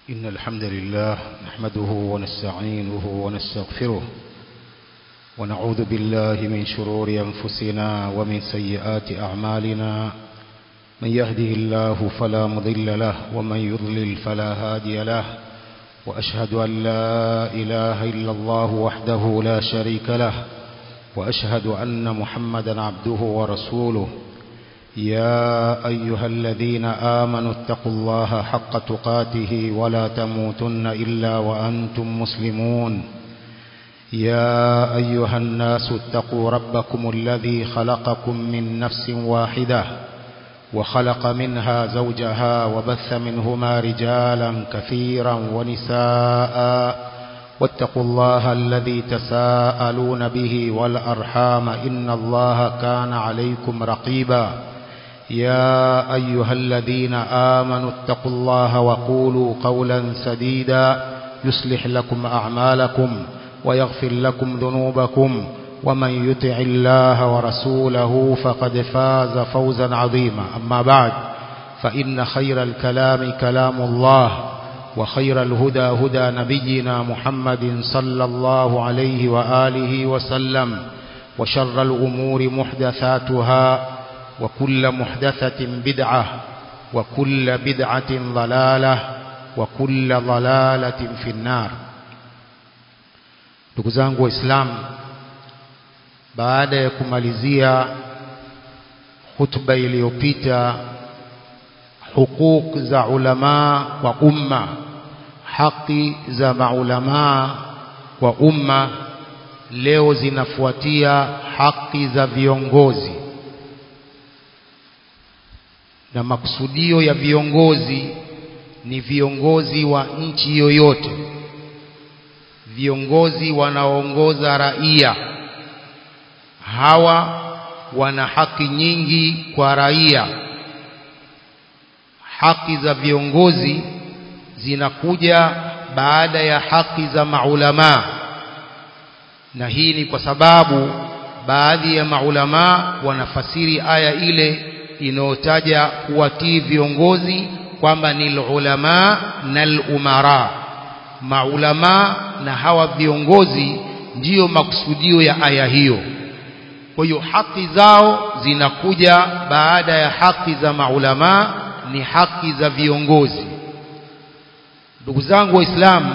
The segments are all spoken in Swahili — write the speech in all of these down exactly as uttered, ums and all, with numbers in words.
إن الحمد لله نحمده ونستعينه ونستغفره ونعوذ بالله من شرور أنفسنا ومن سيئات أعمالنا من يهده الله فلا مضل له ومن يضلل فلا هادي له وأشهد أن لا إله إلا الله وحده لا شريك له وأشهد أن محمدا عبده ورسوله يا أيها الذين آمنوا اتقوا الله حق تقاته ولا تموتن إلا وأنتم مسلمون يا أيها الناس اتقوا ربكم الذي خلقكم من نفس واحدة وخلق منها زوجها وبث منهما رجالا كثيرا ونساء واتقوا الله الذي تساءلون به والأرحام إن الله كان عليكم رقيبا يا أيها الذين آمنوا اتقوا الله وقولوا قولا سديدا يصلح لكم أعمالكم ويغفر لكم ذنوبكم ومن يطع الله ورسوله فقد فاز فوزا عظيما أما بعد فإن خير الكلام كلام الله وخير الهدى هدى نبينا محمد صلى الله عليه وآله وسلم وشر الأمور محدثاتها وكل محدثة بدعة وكل بدعة ضلالة وكل ضلالة في النار. ndugu zangu waislamu, baada ya kumalizia hutuba iliyopita hukuk za ulama kwa umma, haki za maulama kwa umma, leo zinafuatia haki za viongozi. Na makusudio ya viongozi ni viongozi wa nchi yoyote, viongozi wanaoongoza raia. Hawa wana haki nyingi kwa raia. Haki za viongozi zinakuja baada ya haki za maulama, na hii ni kwa sababu baadhi ya maulama wanafasiri aya ile inayotaja kuwatii viongozi kwamba ni ulama na umara. Maulama na hawa viongozi ndiyo makusudio ya aya hiyo. Kwa hiyo haki zao zinakuja baada ya haki za maulama, ni haki za viongozi. Ndugu zangu waislamu,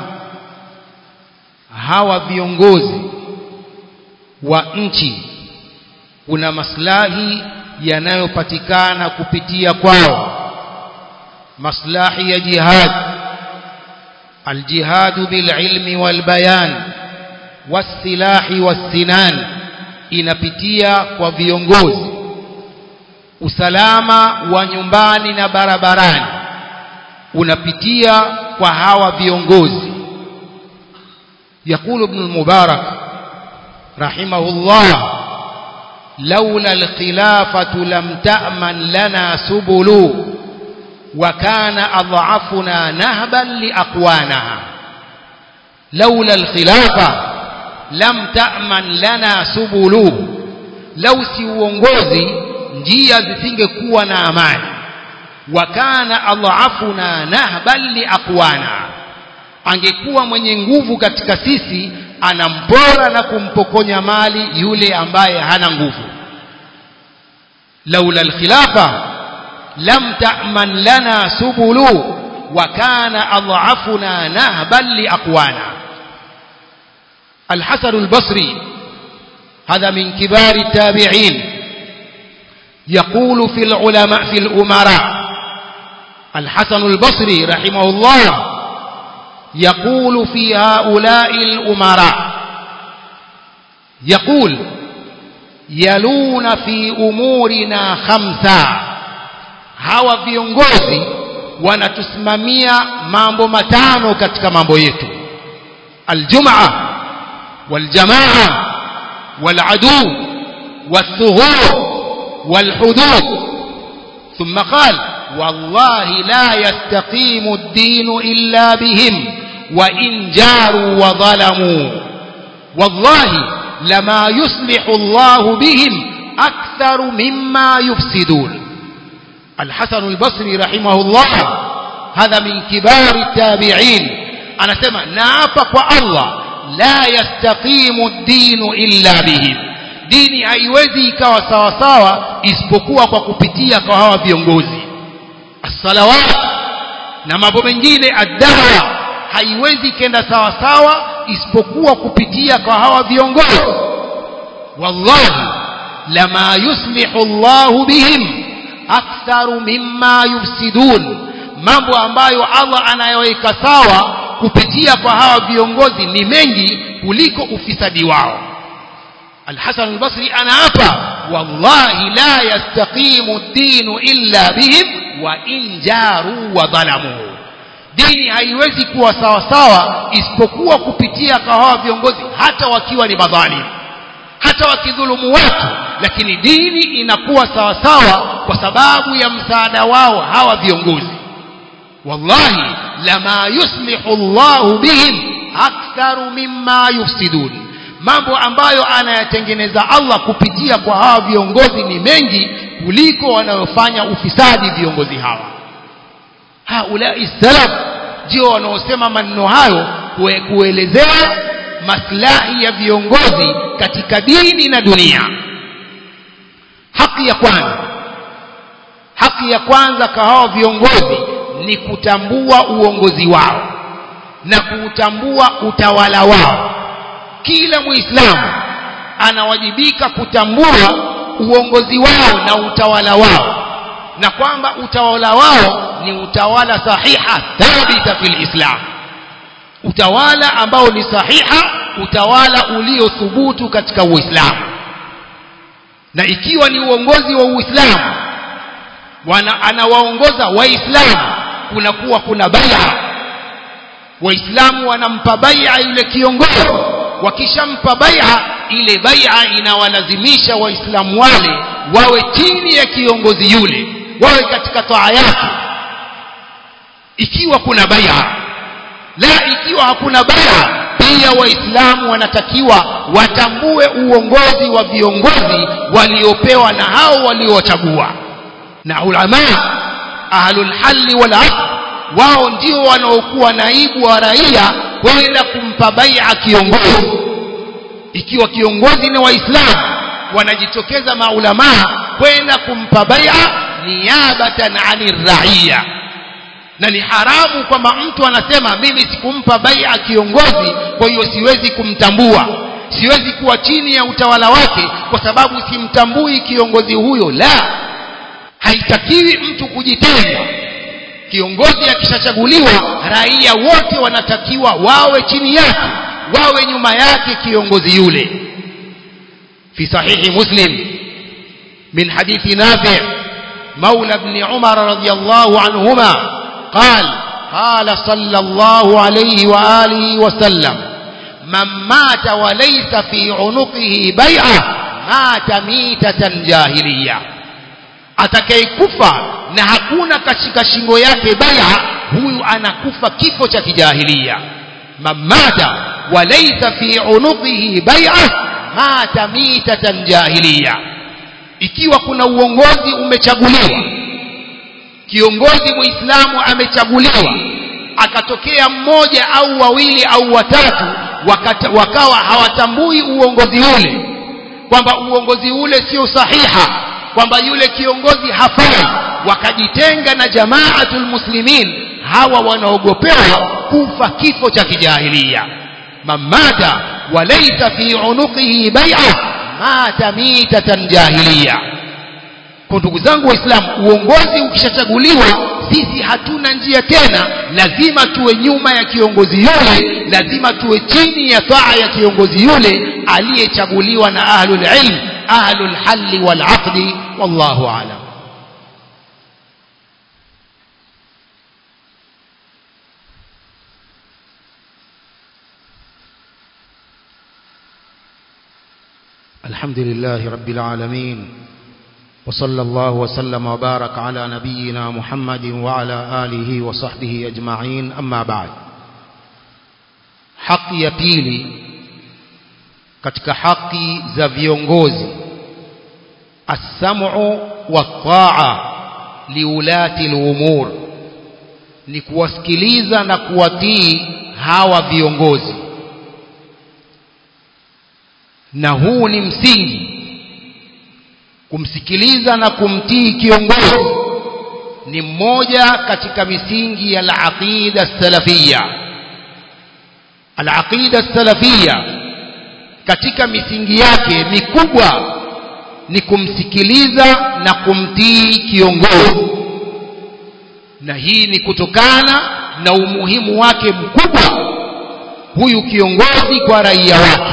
hawa viongozi wa nchi kuna maslahi yanayopatikana kupitia kwao. Maslahi ya jihad, aljihadu bililmi walbayan wasilahi wassinan, inapitia kwa viongozi. Usalama wa nyumbani na barabarani unapitia kwa hawa viongozi. يقول ابن المبارك رحمه الله: لولا الخلافة لم تأمن لنا سبل وكان أضعفنا نهبا لأقوانها. لولا الخلافة لم تأمن لنا سبل، لو si uongozi njia zisingekuwa na amani. Wakana adhafuna nahban liaqwana, angekuwa mwenye nguvu katika sisi anampora na kumpokonya mali yule ambaye hana nguvu. laula alkhilafa lam ta'man lana subulu wa kana adhafuna nahban liaqwana. الحسن البصري هذا من كبار التابعين يقول في العلماء في الأمراء. الحسن البصري رحمه الله يقول في هؤلاء الأمراء، يقول: يلون في أمورنا خمسة. hawa viongozi wanatusimamia mambo matano katika mambo yetu: aljumaa والجماعة والعدو والثغور والحدود. ثم قال: والله لا يستقيم الدين إلا بهم وإن جاروا وظلموا، والله لما يصلح الله بهم أكثر مما يفسدون. الحسن البصري رحمه الله hadha min kibari tabi'in anasema naapa kwa Allah la yastaqimu ad-dinu illa bihi, dini haiwezi ikawa sawa sawa isipokuwa kwa kupitia kwa hawa viongozi. As-salawat na mambo mengine, ad-da'wa haiwezi kenda sawa sawa isipokuwa kupitia kwa hawa viongozi. Wallahi lama yuslihu Allahu bihim aktharu mimma yufsidun, mambo ambayo Allah anayoweka sawa kupitia kwa hawa viongozi ni mengi kuliko ufisadi wao. Al-Hasan al-Basri anaapa wallahi la yastaqimu ad-dinu illa bihim wa in jaru wa dhalamu, dini haiwezi kuwa sawa sawa isipokuwa kupitia kwa hawa viongozi, hata wakiwa ni madhalim, hata wakidhulumu watu, lakini dini inakuwa sawa sawa kwa sababu ya msaada wao hawa viongozi. Wallahi lama yuslihu Allahu bihim aktharu mimma yufsidun, mambo ambayo anayatengeneza Allah kupitia kwa hawa viongozi ni mengi kuliko wanayofanya ufisadi viongozi hawa. Haulai salaf ndio wanaosema maneno hayo kuelezea maslahi ya viongozi katika dini na dunia. Haki ya kwanza, haki ya kwanza kwa hao viongozi ni kutambua uongozi wao na kutambua utawala wao. Kila Muislamu anawajibika kutambua uongozi wao na utawala wao, na kwamba utawala wao ni utawala sahiha thabita fil Islam, utawala ambao ni sahiha, utawala uliothubutu katika Uislamu. Na ikiwa ni uongozi wa Uislamu wana anawaongoza Waislamu, kunakuwa kuna bai'a, Waislamu wanampa bai'a yule kiongozi. Wakishampa bai'a, ile bai'a inawalazimisha Waislamu wale wawe chini ya kiongozi yule, wawe katika taa yake ikiwa kuna bai'a. La, ikiwa hakuna bai'a, pia Waislamu wanatakiwa watambue uongozi wa viongozi waliopewa na hao waliochagua. Na ulama ahlul halli wal aqd wao ndio wanaokuwa naibu wa raia kwenda kumpa bai'a kiongozi. Ikiwa kiongozi ni Waislamu, wanajitokeza maulama kwenda kumpa bai'a niabatan 'anir raia. Na ni haramu kwamba mtu anasema mimi sikumpa bai'a kiongozi, kwa hiyo siwezi kumtambua, siwezi kuwa chini ya utawala wake kwa sababu simtambui kiongozi huyo. La, haitakiwi mtu kujitenga. Kiongozi akishachaguliwa, raia wote wanatakiwa wawe chini yake, wawe nyuma yake kiongozi yule. Fi sahihi Muslim min hadithi Nafi' مولى ابن عمر رضي الله عنهما قال قال صلى الله عليه وآله وسلم من مات وليس في عنقه بيعة مات ميتة جاهلية. Atakayekufa na hakuna katika shingo yake bai'a, huyu anakufa kifo cha kijahilia. Mamata walaysa fi unuqihi bai'a mata mitatan jahiliya. Ikiwa kuna uongozi umechaguliwa, kiongozi Muislamu amechaguliwa, akatokea mmoja au wawili au watatu wakata, wakawa hawatambui uongozi ule, kwamba uongozi ule sio sahiha, kwamba yule kiongozi hafai, wakajitenga na jamaatul muslimin, hawa wanaogopewa kufa kifo cha kijahilia. Mamata walaysa fi unuqihi bai'a mata mitatan jahiliya. Kwa ndugu zangu Waislamu, uongozi ukishachaguliwa, sisi hatuna njia tena, lazima tuwe nyuma ya kiongozi yule, lazima tuwe chini ya taa ya kiongozi yule aliyechaguliwa na ahlul ilm, ahlul halli wal aqdi. Wallahu a'lam. الحمد لله رب العالمين وصلى الله وسلم وبارك على نبينا محمد وعلى آله وصحبه أجمعين. أما بعد, haki ya pili katika haki za viongozi, as-sam'u wat-ta'a liulati al-umur, ni kuwasikiliza na kuwatii hawa viongozi. Na huu ni msingi, kumsikiliza na kumtii kiongozi ni mmoja katika misingi ya al-aqida salafia. Al-aqida salafia katika misingi yake mikubwa ni kumsikiliza na kumtii kiongozi, na hii ni kutokana na umuhimu wake mkubwa huyu kiongozi kwa raia wake.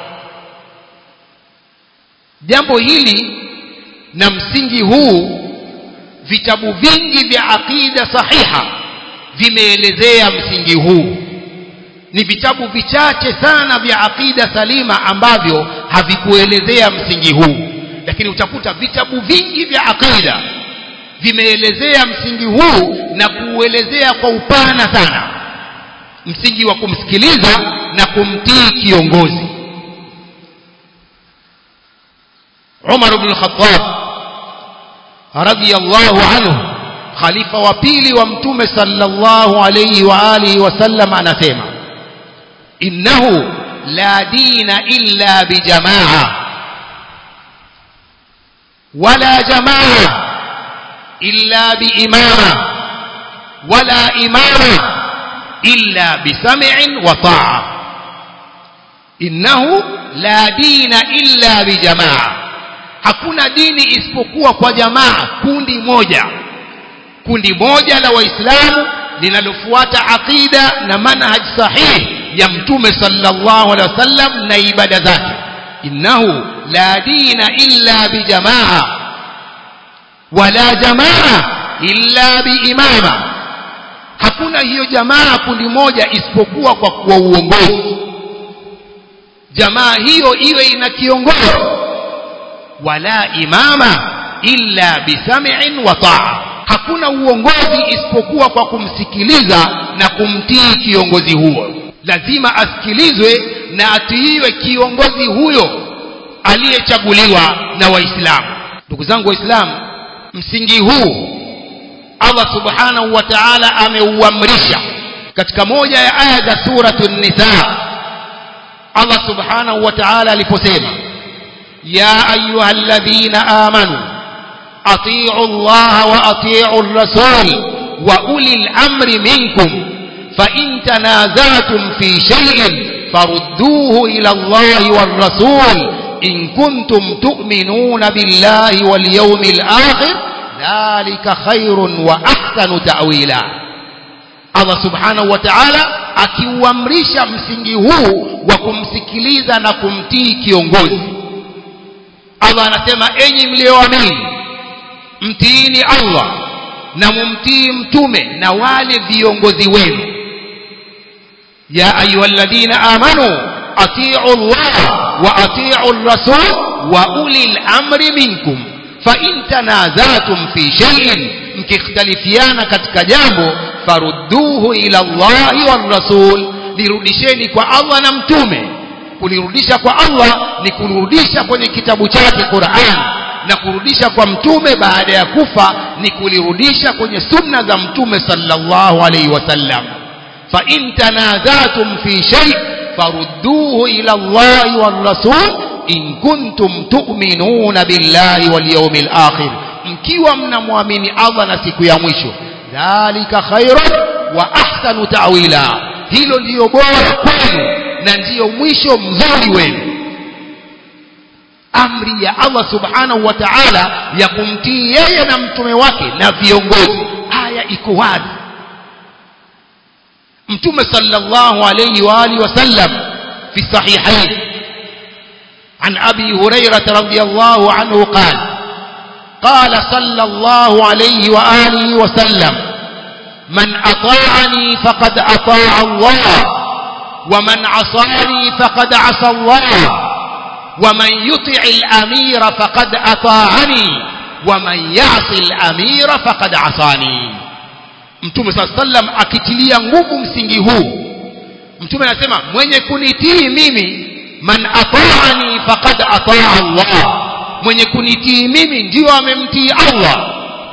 Jambo hili na msingi huu vitabu vingi vya aqida sahiha vimeelezea msingi huu. Ni vitabu vichache sana vya aqida salima ambavyo havikuelezea msingi huu, lakini utakuta vitabu vingi vya aqida vimeelezea msingi huu na kuuelezea kwa upana sana, msingi wa kumsikiliza na kumtii kiongozi. Umar ibn al-Khattab radiyallahu anhu, khalifa wa pili wa mtume sallallahu alayhi wa alihi wasallam, anasema innahu la dina illa bijamaa wala jamaa illa biimama wala imama illa bisam'in wa ta'a. Innahu la dina illa bijamaa, hakuna dini isipokuwa kwa jamaa, kundi moja, kundi moja la waislamu linalofuata aqida na manhaj sahihi ya mtume sallallahu alaihi wasallam na ibada zake. Innahu la dina illa bijamaa wala jamaa illa biimama, hakuna hiyo jamaa, kundi moja, isipokuwa kwa kuwa uongozi. Jamaa hiyo iwe ina kiongozi. Wala imama illa bisam'in wa ta'a, hakuna uongozi isipokuwa kwa kumsikiliza na kumtii kiongozi huo. Lazima asikilizwe na atiiwe kiongozi huyo aliyechaguliwa na Waislamu. Ndugu zangu Waislamu, msingi huu Allah subhanahu wa ta'ala ameuamrisha katika moja ya aya za suratul Nisa. Allah subhanahu wa ta'ala aliposema ya ayyuhalladhina amanu atii'u Allah wa atii'u ar-rasul wa ulil amri minkum fa in tanaza'tum fi shay'in farudduhu ila Allah war-rasul in kuntum tu'minuna billahi wal yawmil akhir dhalika khairun wa ahsanu ta'wila. Allah subhanahu wa ta'ala akiuamrisha msingi huu wa kumsikiliza na kumtii kiongozi. Allah anasema enyi mlioamini, mtiini Allah na mumtii mtume na wale viongozi wenu. Ya ayyuhalladhina amanu atii'u Allah wa atii'u ar-rasul wa ulil amri minkum fa in tanazatum fi shay'in, mkikhtalifiana katika jambo, farudduhu ila Allahi war rasul, lirudisheni kwa Allah na mtume. Kulirudisha kwa Allah ni kulirudisha kwenye kitabu chake Qur'an, na kurudisha kwa mtume baada ya kufa ni kulirudisha kwenye sunna za mtume sallallahu alayhi wasallam. Fa in tanazatum fi shay' farudduhu ila Allahi war rasul in kuntum tu'minuna billahi wal yawmil akhir, mkiwa mnamwamini Allah na siku ya mwisho. Dhalika khairun wa ahsanu ta'wila, hilo ndiyo bora kwenu na ndiyo mwisho mzuri wenu. Amri ya Allah subhanahu wa ta'ala ya kumtii yeye na mtume wake na viongozi, haya iko wazi. Mtume sallallahu alayhi wa alihi wasallam fi sahihain عن أبي هريرة رضي الله عنه قال قال صلى الله عليه وآله وسلم من أطاعني فقد أطاع الله ومن عصاني فقد عصى الله ومن يطع الأمير فقد أطاعني ومن يعصي الأمير فقد عصاني. Mtume صلى الله عليه وسلم akitilia nguvu msingi huu, Mtume anasema mwenye kunitii mimi, man ata'ani faqad ata'a Allah, mwenye kunitii mimi ndio amemtii Allah,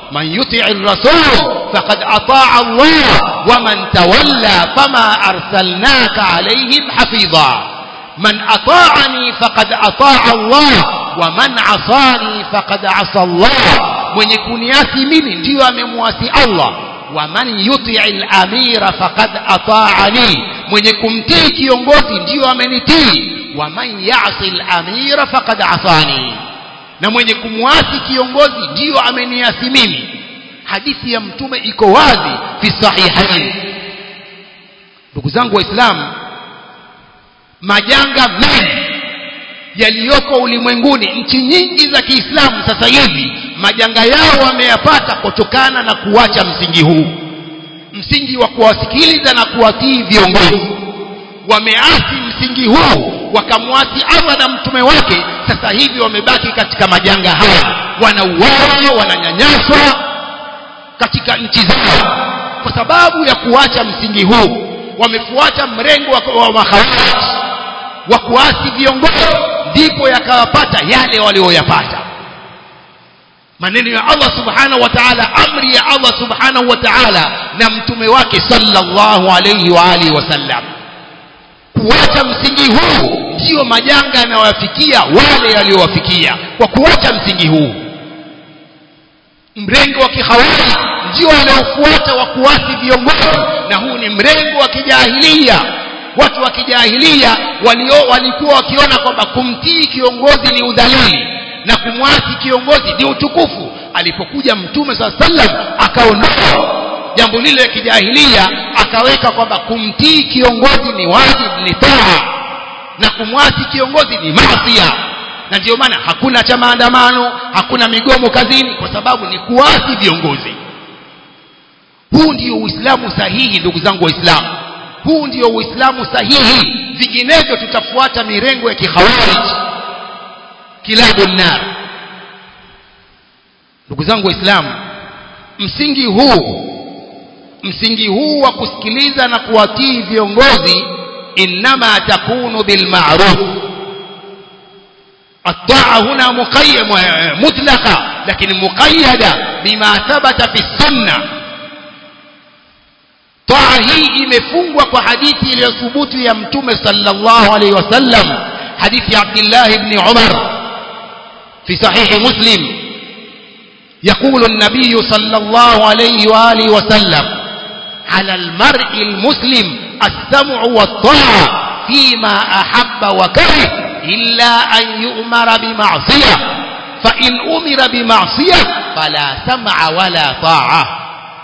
man yuti'ir rasul faqad ata'a Allah wa man tawalla fama arsalnaka alayhim hafiza. Man ata'ani faqad ata'a Allah wa man asani faqad asa Allah, mwenye kuniasi mimi ndiyo amemwasi Allah. Wa man yuti'il amira faqad ata'ani, mwenye kumtii kiongozi ndiyo amenitii. Wa man ya'sil amira faqad asani, na mwenye kumwasi kiongozi ndiyo ameniasi mimi. Hadithi ya mtume iko wazi fi sahihain. Ndugu zangu waislamu, majanga mengi yaliyoko ulimwenguni, nchi nyingi za Kiislamu sasa hivi majanga yao wameyapata kutokana na kuacha msingi huu, msingi wa kuwasikiliza na kuwatii viongozi. Wameasi msingi huu, wakamwasi Allah na mtume wake. Sasa hivi wamebaki katika majanga haya, wanauawa, wananyanyaswa katika nchi zao kwa sababu ya kuacha msingi huu. Wamefuata mrengo wa makhawarij wa kuasi viongozi, ndipo yakawapata yale walioyapata. Maneno ya Allah subhanahu wa ta'ala, amri ya Allah subhanahu wa ta'ala na mtume wake sallallahu alayhi wa alihi wasallam. Kuacha msingi huu ndio majanga yanayowafikia wale waliowafikia kwa kuacha msingi huu. Mrengo wa kikhawarij ndio wanaofuata wa kuasi viongozi, na huu ni mrengo wa kijahilia. Watu wa kijahilia walio walikuwa wakiona kwamba kumtii kiongozi ni udhalili na kumwasi kiongozi ni utukufu. Alipokuja mtume sallallahu alaihi wasallam akaondoa jambo lile la kijahilia, akaweka kwamba kumtii kiongozi ni wajibu, ni taa, na kumwasi kiongozi ni maasi. Na ndio maana hakuna cha maandamano, hakuna migomo kazini, kwa sababu ni kuasi viongozi. Huu ndio Uislamu sahihi, ndugu zangu waislamu. Huu ndio Uislamu sahihi, vinginevyo tutafuata mirengo ya kikhawarij, kilabu nar. Ndugu zangu waislamu, msingi huu msingi huu wa kusikiliza na kuwatii viongozi inma takunu bil ma'ruf. الطاعة هنا مقيم مطلقة لكن مقيدة بما ثبت في السنة. طاعة hii imefungwa kwa hadithi iliyothubutu ya mtume sallallahu alayhi wasallam, hadithi ya Abdullah ibn Umar في صحيح مسلم. يقول النبي صلى الله عليه وآله وسلم: على المرء المسلم السمع والطاعة فيما أحب وكره إلا أن يؤمر بمعصية، فإن أمر بمعصية فلا سمع ولا طاعة.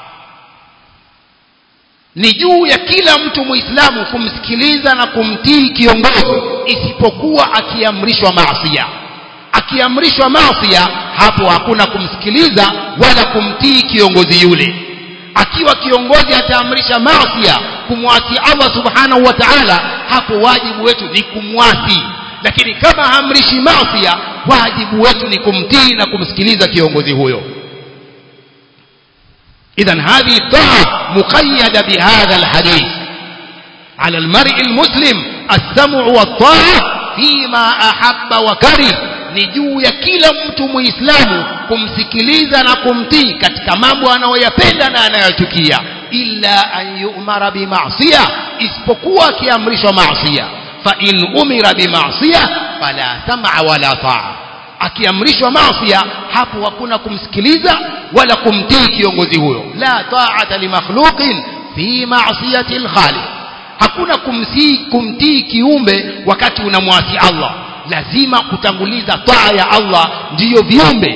ni juu ya kila mtu muislamu kumsikiliza na kumtii kiongozi isipokuwa akiamrishwa maasiya. Akiamrishwa maasiya, hapo hakuna kumsikiliza wala kumtii kiongozi yule. Akiwa kiongozi ataamrisha maasiya, kumwasi Allah subhanahu wa ta'ala, hapo wajibu wetu ni kumwasi. Lakini kama hamrishi maasiya, wajibu wetu ni kumtii na kumsikiliza kiongozi huyo. إذن هذه الطاعة مقيدة بهذا الحديث. على المرء المسلم السمع والطاعة فيما أحب وكره. ni juu ya kila mtu muislamu kumsikiliza na kumtii katika mambo anayoyapenda na anayochukia, illa an yu'mara bima'siyah, isipokuwa akiamrishwa maasiya. fa in umira bima'siyah fala sam'a wala ta'a. akiamrishwa maasiya, hapo hakuna kumsikiliza wala kumtii kiongozi huyo. la ta'ata li makhluqin fi ma'siyati al-khaliq. hakuna kumtii kumtii kiumbe wakati unamwasi Allah. lazima kutanguliza taa ya Allah ndiyo viumbe.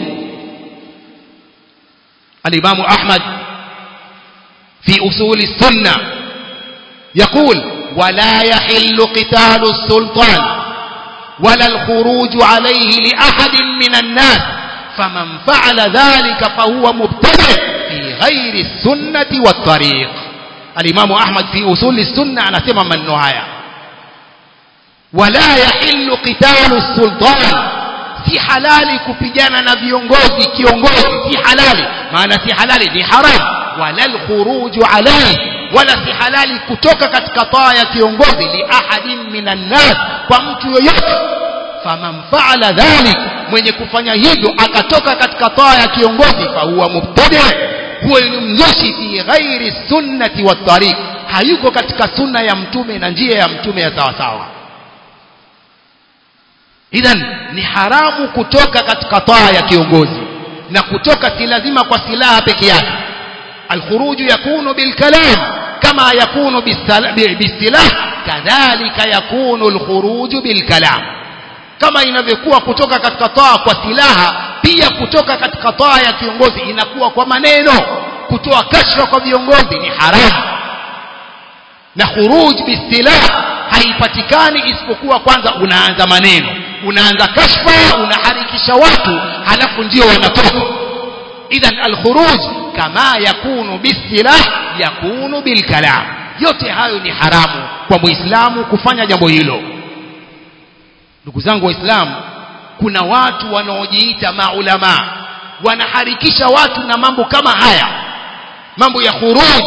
al-Imam Ahmad fi usul as-sunnah يقول: ولا يحل قتال السلطان ولا الخروج عليه لأحد من الناس فمن فعل ذلك فهو مبتدع في غير السنة والطريق. الإمام أحمد في أصول السنة أنا سمع من نهاية: ولا يحل قتال السلطان. si halali kupigana na viongozi kiongozi, si halali. maana si halali ni haram. wala al-khuruj alayhi, wala si halali kutoka katika taa ya kiongozi li ahadin minan nas, kwa mtu yoyote. faman fa'ala dhalik, mwenye kufanya hivyo akatoka katika taa ya kiongozi, fa huwa mubtadi, huwa ni mzushi fi ghairi sunnati wat tariq, hayuko katika sunna ya mtume na njia ya mtume ya sawa sawa. Idhan ni haramu kutoka katika taa ya kiongozi, na kutoka si lazima kwa silaha peke yake. Al-khuruj yakunu bil kalam kama yakunu bis-silah, kadhalika yakunu al-khuruj bil kalam. Kama inavyokuwa kutoka katika taa kwa silaha, pia kutoka katika taa ya kiongozi inakuwa kwa maneno. Kutoa kashfa kwa viongozi ni haramu, na khuruj bis-silah haipatikani isipokuwa kwanza unaanza maneno, unaanza kashfa, unaharikisha watu, halafu ndio wanatoka. Idhan al-khuruj kama yakunu bis-silah yakunu bil-kalam. Yote hayo ni haramu kwa Muislamu kufanya jambo hilo. Ndugu zangu Waislamu, kuna watu wanaojiita maulama wanaharikisha watu na mambo kama haya, mambo ya khuruj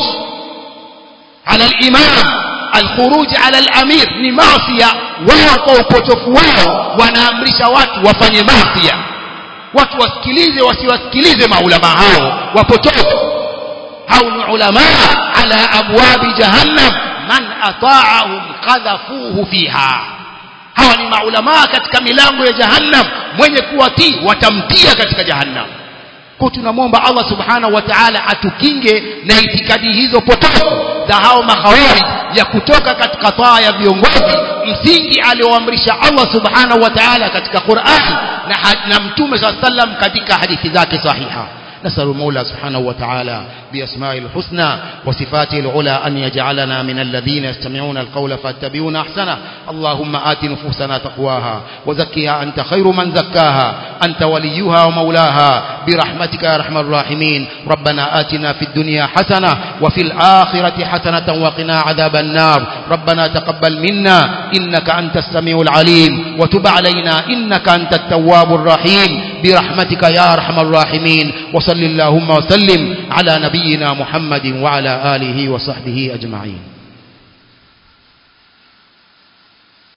ala al-imam, al-khuruj ala al-amir ni maasiya. Wao kwa upotofu wao wanaamrisha watu wafanye maasiya, watu wasikilize wasiwasikilize maulama hao wapotofu. Hao ni ulama ala abwabi jahannam, man ata'ahum qadhafuhu fiha. Hawa ni maulama katika milango ya jahannam, mwenye kuwatii watamtia katika jahannam. Kwa tunamwomba Allah subhanahu wa ta'ala atukinge na itikadi hizo potofu za hao makhawarij ya kutoka katika taa ya viongozi, msingi alioamrisha Allah subhanahu wa ta'ala katika Qur'an na, na Mtume sallallahu alayhi wasallam katika hadithi zake sahiha. نسأل المولى سبحانه وتعالى بأسمائه الحسنى وصفاته العلى أن يجعلنا من الذين يستمعون القول فاتبعون أحسنه. اللهم آت نفوسنا تقواها وزكها أنت خير من زكاها، أنت وليها ومولاها، برحمتك يا أرحم الراحمين. ربنا آتنا في الدنيا حسنة وفي الآخرة حسنة وقنا عذاب النار. ربنا تقبل منا إنك أنت السميع العليم، وتب علينا إنك أنت التواب الرحيم، برحمتك يا أرحم الراحمين. وصل اللهم وسلم على نبينا محمد وعلى آله وصحبه أجمعين.